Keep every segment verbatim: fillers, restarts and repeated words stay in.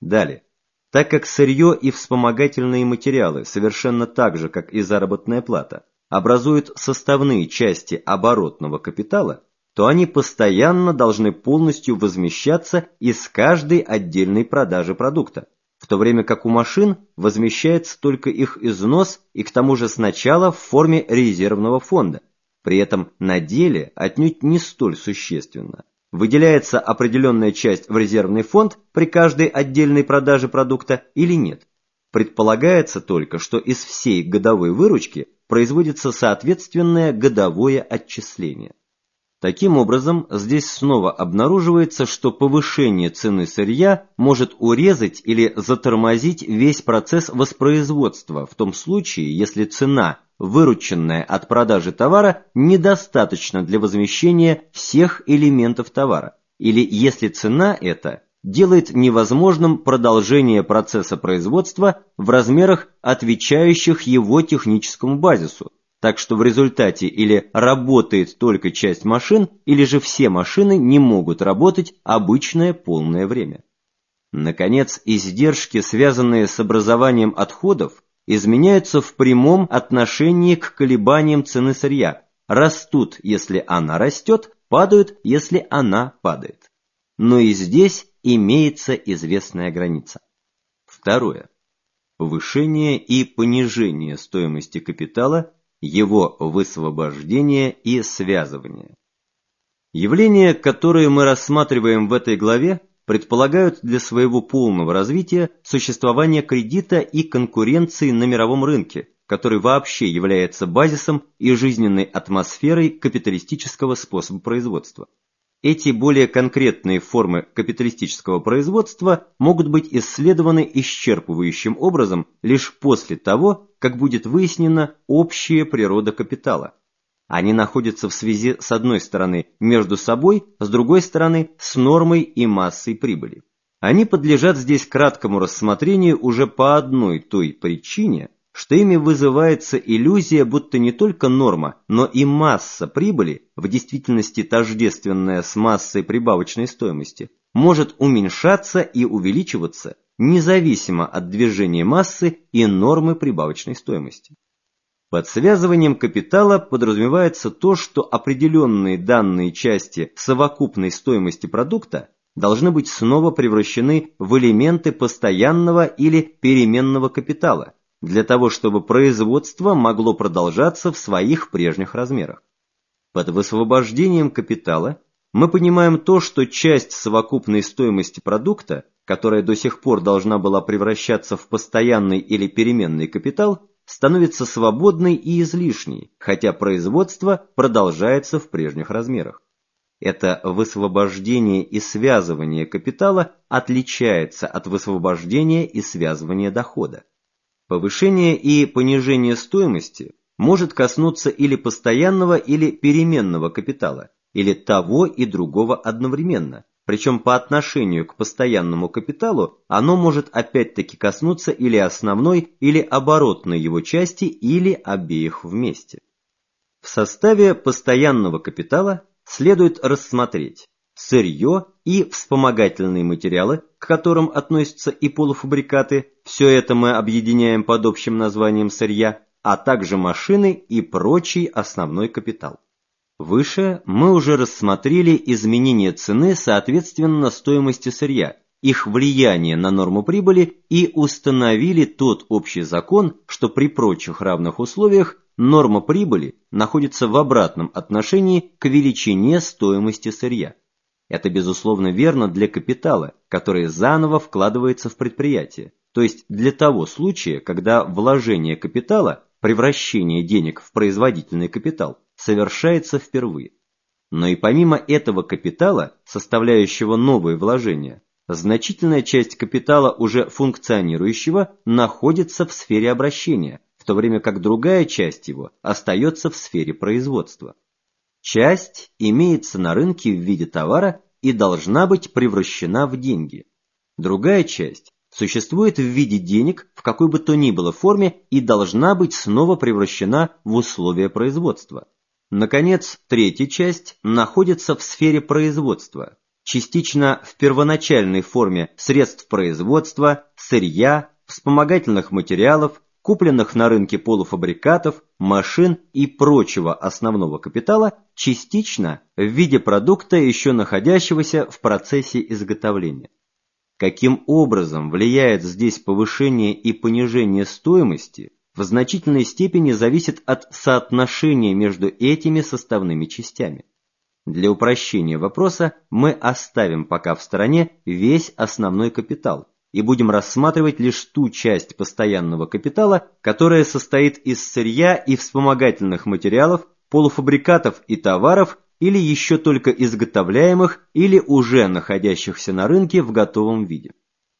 Далее. Так как сырье и вспомогательные материалы, совершенно так же, как и заработная плата, образуют составные части оборотного капитала, то они постоянно должны полностью возмещаться из каждой отдельной продажи продукта, в то время как у машин возмещается только их износ и к тому же сначала в форме резервного фонда, при этом на деле отнюдь не столь существенно. Выделяется определенная часть в резервный фонд при каждой отдельной продаже продукта или нет. Предполагается только, что из всей годовой выручки производится соответственное годовое отчисление. Таким образом, здесь снова обнаруживается, что повышение цены сырья может урезать или затормозить весь процесс воспроизводства в том случае, если цена, вырученная от продажи товара, недостаточна для возмещения всех элементов товара, или если цена эта делает невозможным продолжение процесса производства в размерах, отвечающих его техническому базису, так что в результате или работает только часть машин, или же все машины не могут работать обычное полное время. Наконец, издержки, связанные с образованием отходов, изменяются в прямом отношении к колебаниям цены сырья, растут, если она растет, падают, если она падает. Но и здесь имеется известная граница. Второе. Повышение и понижение стоимости капитала, его высвобождение и связывание. Явления, которые мы рассматриваем в этой главе, предполагают для своего полного развития существование кредита и конкуренции на мировом рынке, который вообще является базисом и жизненной атмосферой капиталистического способа производства. Эти более конкретные формы капиталистического производства могут быть исследованы исчерпывающим образом лишь после того, как будет выяснена общая природа капитала. Они находятся в связи с одной стороны между собой, с другой стороны с нормой и массой прибыли. Они подлежат здесь краткому рассмотрению уже по одной той причине, что ими вызывается иллюзия, будто не только норма, но и масса прибыли, в действительности тождественная с массой прибавочной стоимости, может уменьшаться и увеличиваться независимо от движения массы и нормы прибавочной стоимости. Под связыванием капитала подразумевается то, что определенные данные части совокупной стоимости продукта должны быть снова превращены в элементы постоянного или переменного капитала, для того, чтобы производство могло продолжаться в своих прежних размерах. Под высвобождением капитала мы понимаем то, что часть совокупной стоимости продукта, которая до сих пор должна была превращаться в постоянный или переменный капитал, становится свободной и излишней, хотя производство продолжается в прежних размерах. Это высвобождение и связывание капитала отличается от высвобождения и связывания дохода. Повышение и понижение стоимости может коснуться или постоянного, или переменного капитала, или того и другого одновременно, причем по отношению к постоянному капиталу оно может опять-таки коснуться или основной, или оборотной его части, или обеих вместе. В составе постоянного капитала следует рассмотреть сырье и вспомогательные материалы, к которым относятся и полуфабрикаты, все это мы объединяем под общим названием сырья, а также машины и прочий основной капитал. Выше мы уже рассмотрели изменение цены соответственно стоимости сырья, их влияние на норму прибыли и установили тот общий закон, что при прочих равных условиях норма прибыли находится в обратном отношении к величине стоимости сырья. Это, безусловно, верно для капитала, который заново вкладывается в предприятие, то есть для того случая, когда вложение капитала, превращение денег в производительный капитал, совершается впервые. Но и помимо этого капитала, составляющего новые вложения, значительная часть капитала, уже функционирующего, находится в сфере обращения, в то время как другая часть его остается в сфере производства. Часть имеется на рынке в виде товара и должна быть превращена в деньги. Другая часть существует в виде денег в какой бы то ни было форме и должна быть снова превращена в условия производства. Наконец, третья часть находится в сфере производства, частично в первоначальной форме средств производства, сырья, вспомогательных материалов, купленных на рынке полуфабрикатов, машин и прочего основного капитала, частично в виде продукта, еще находящегося в процессе изготовления. Каким образом влияет здесь повышение и понижение стоимости, в значительной степени зависит от соотношения между этими составными частями. Для упрощения вопроса мы оставим пока в стороне весь основной капитал и будем рассматривать лишь ту часть постоянного капитала, которая состоит из сырья и вспомогательных материалов, полуфабрикатов и товаров или еще только изготовляемых или уже находящихся на рынке в готовом виде.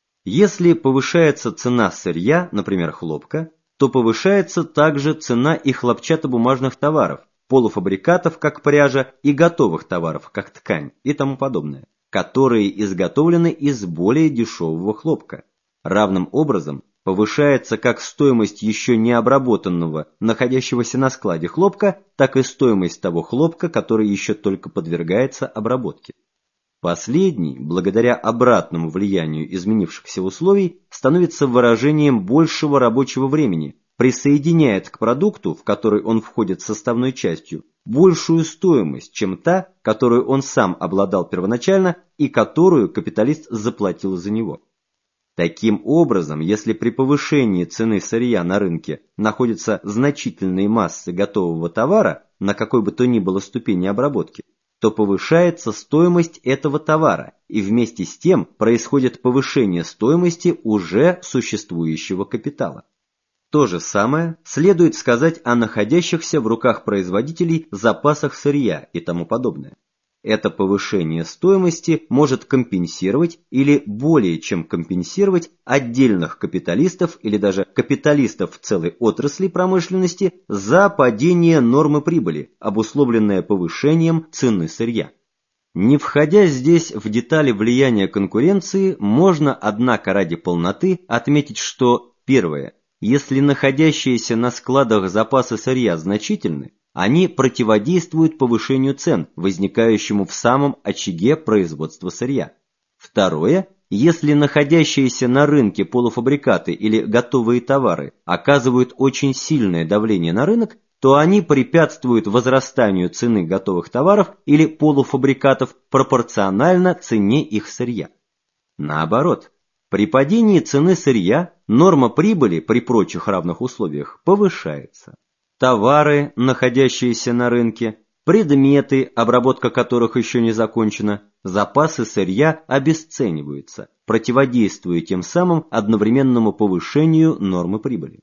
Если повышается цена сырья, например, хлопка, то повышается также цена и хлопчатобумажных товаров, полуфабрикатов, как пряжа, и готовых товаров, как ткань и тому подобное, которые изготовлены из более дешевого хлопка. Равным образом повышается как стоимость еще не обработанного, находящегося на складе хлопка, так и стоимость того хлопка, который еще только подвергается обработке. Последний, благодаря обратному влиянию изменившихся условий, становится выражением большего рабочего времени, присоединяет к продукту, в который он входит составной частью, большую стоимость, чем та, которую он сам обладал первоначально и которую капиталист заплатил за него. Таким образом, если при повышении цены сырья на рынке находятся значительные массы готового товара на какой бы то ни было ступени обработки, то повышается стоимость этого товара, и вместе с тем происходит повышение стоимости уже существующего капитала. То же самое следует сказать о находящихся в руках производителей запасах сырья и тому подобное. Это повышение стоимости может компенсировать или более чем компенсировать отдельных капиталистов или даже капиталистов целой отрасли промышленности за падение нормы прибыли, обусловленное повышением цены сырья. Не входя здесь в детали влияния конкуренции, можно, однако, ради полноты отметить, что первое, если находящиеся на складах запасы сырья значительны, они противодействуют повышению цен, возникающему в самом очаге производства сырья. Второе, если находящиеся на рынке полуфабрикаты или готовые товары оказывают очень сильное давление на рынок, то они препятствуют возрастанию цены готовых товаров или полуфабрикатов пропорционально цене их сырья. Наоборот, при падении цены сырья норма прибыли при прочих равных условиях повышается. Товары, находящиеся на рынке, предметы, обработка которых еще не закончена, запасы сырья обесцениваются, противодействуя тем самым одновременному повышению нормы прибыли.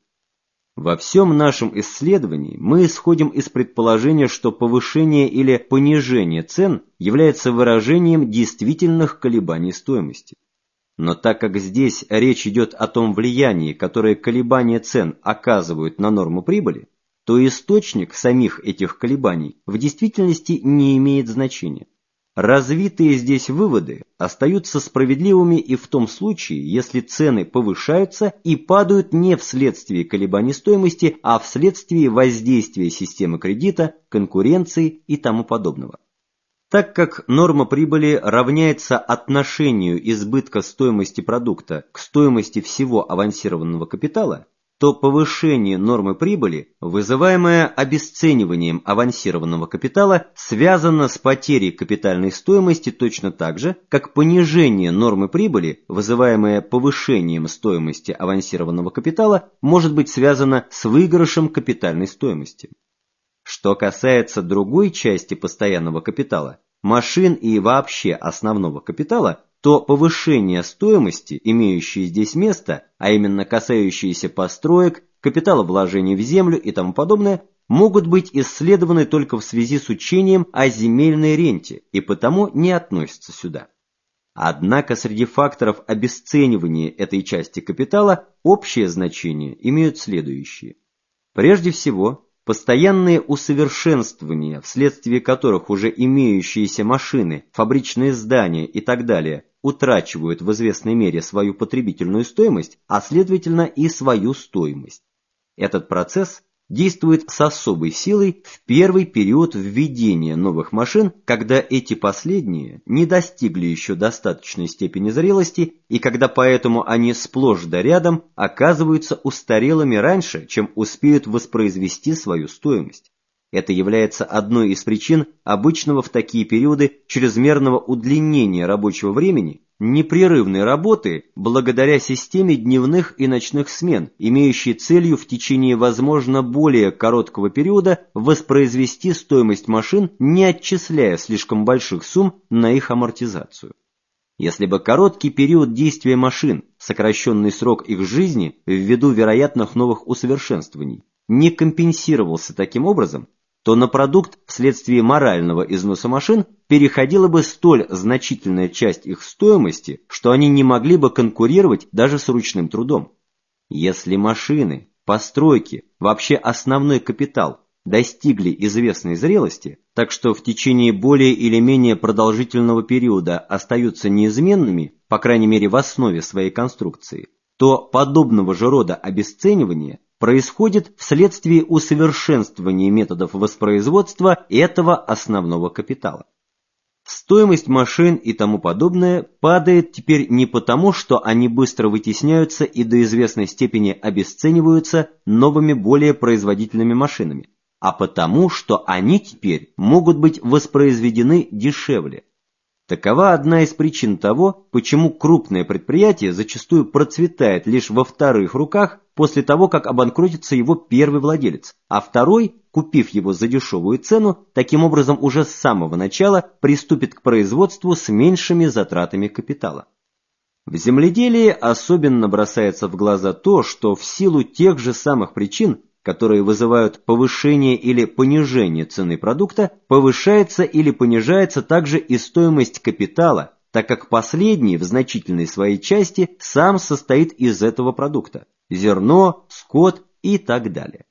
Во всем нашем исследовании мы исходим из предположения, что повышение или понижение цен является выражением действительных колебаний стоимости. Но так как здесь речь идет о том влиянии, которое колебания цен оказывают на норму прибыли, то источник самих этих колебаний в действительности не имеет значения. Развитые здесь выводы остаются справедливыми и в том случае, если цены повышаются и падают не вследствие колебаний стоимости, а вследствие воздействия системы кредита, конкуренции и тому подобного. Так как норма прибыли равняется отношению избытка стоимости продукта к стоимости всего авансированного капитала, то повышение нормы прибыли, вызываемое обесцениванием авансированного капитала, связано с потерей капитальной стоимости точно так же, как понижение нормы прибыли, вызываемое повышением стоимости авансированного капитала, может быть связано с выигрышем капитальной стоимости. Что касается другой части постоянного капитала, машин и вообще основного капитала, то повышение стоимости, имеющее здесь место, а именно касающиеся построек, капитала вложений в землю и тому подобное, могут быть исследованы только в связи с учением о земельной ренте и потому не относятся сюда. Однако среди факторов обесценивания этой части капитала общее значение имеют следующие. Прежде всего, постоянные усовершенствования, вследствие которых уже имеющиеся машины, фабричные здания и так далее утрачивают в известной мере свою потребительную стоимость, а следовательно и свою стоимость. Этот процесс действует с особой силой в первый период введения новых машин, когда эти последние не достигли еще достаточной степени зрелости и когда поэтому они сплошь да рядом оказываются устарелыми раньше, чем успеют воспроизвести свою стоимость. Это является одной из причин обычного в такие периоды чрезмерного удлинения рабочего времени, непрерывной работы благодаря системе дневных и ночных смен, имеющей целью в течение, возможно, более короткого периода воспроизвести стоимость машин, не отчисляя слишком больших сумм на их амортизацию. Если бы короткий период действия машин, сокращенный срок их жизни ввиду вероятных новых усовершенствований, не компенсировался таким образом, то на продукт вследствие морального износа машин переходила бы столь значительная часть их стоимости, что они не могли бы конкурировать даже с ручным трудом. Если машины, постройки, вообще основной капитал достигли известной зрелости, так что в течение более или менее продолжительного периода остаются неизменными, по крайней мере в основе своей конструкции, то подобного же рода обесценивание происходит вследствие усовершенствования методов воспроизводства этого основного капитала. Стоимость машин и тому подобное падает теперь не потому, что они быстро вытесняются и до известной степени обесцениваются новыми более производительными машинами, а потому, что они теперь могут быть воспроизведены дешевле. Такова одна из причин того, почему крупное предприятие зачастую процветает лишь во вторых руках после того, как обанкротится его первый владелец, а второй, купив его за дешевую цену, таким образом уже с самого начала приступит к производству с меньшими затратами капитала. В земледелии особенно бросается в глаза то, что в силу тех же самых причин, которые вызывают повышение или понижение цены продукта, повышается или понижается также и стоимость капитала, так как последний в значительной своей части сам состоит из этого продукта – зерно, скот и так далее.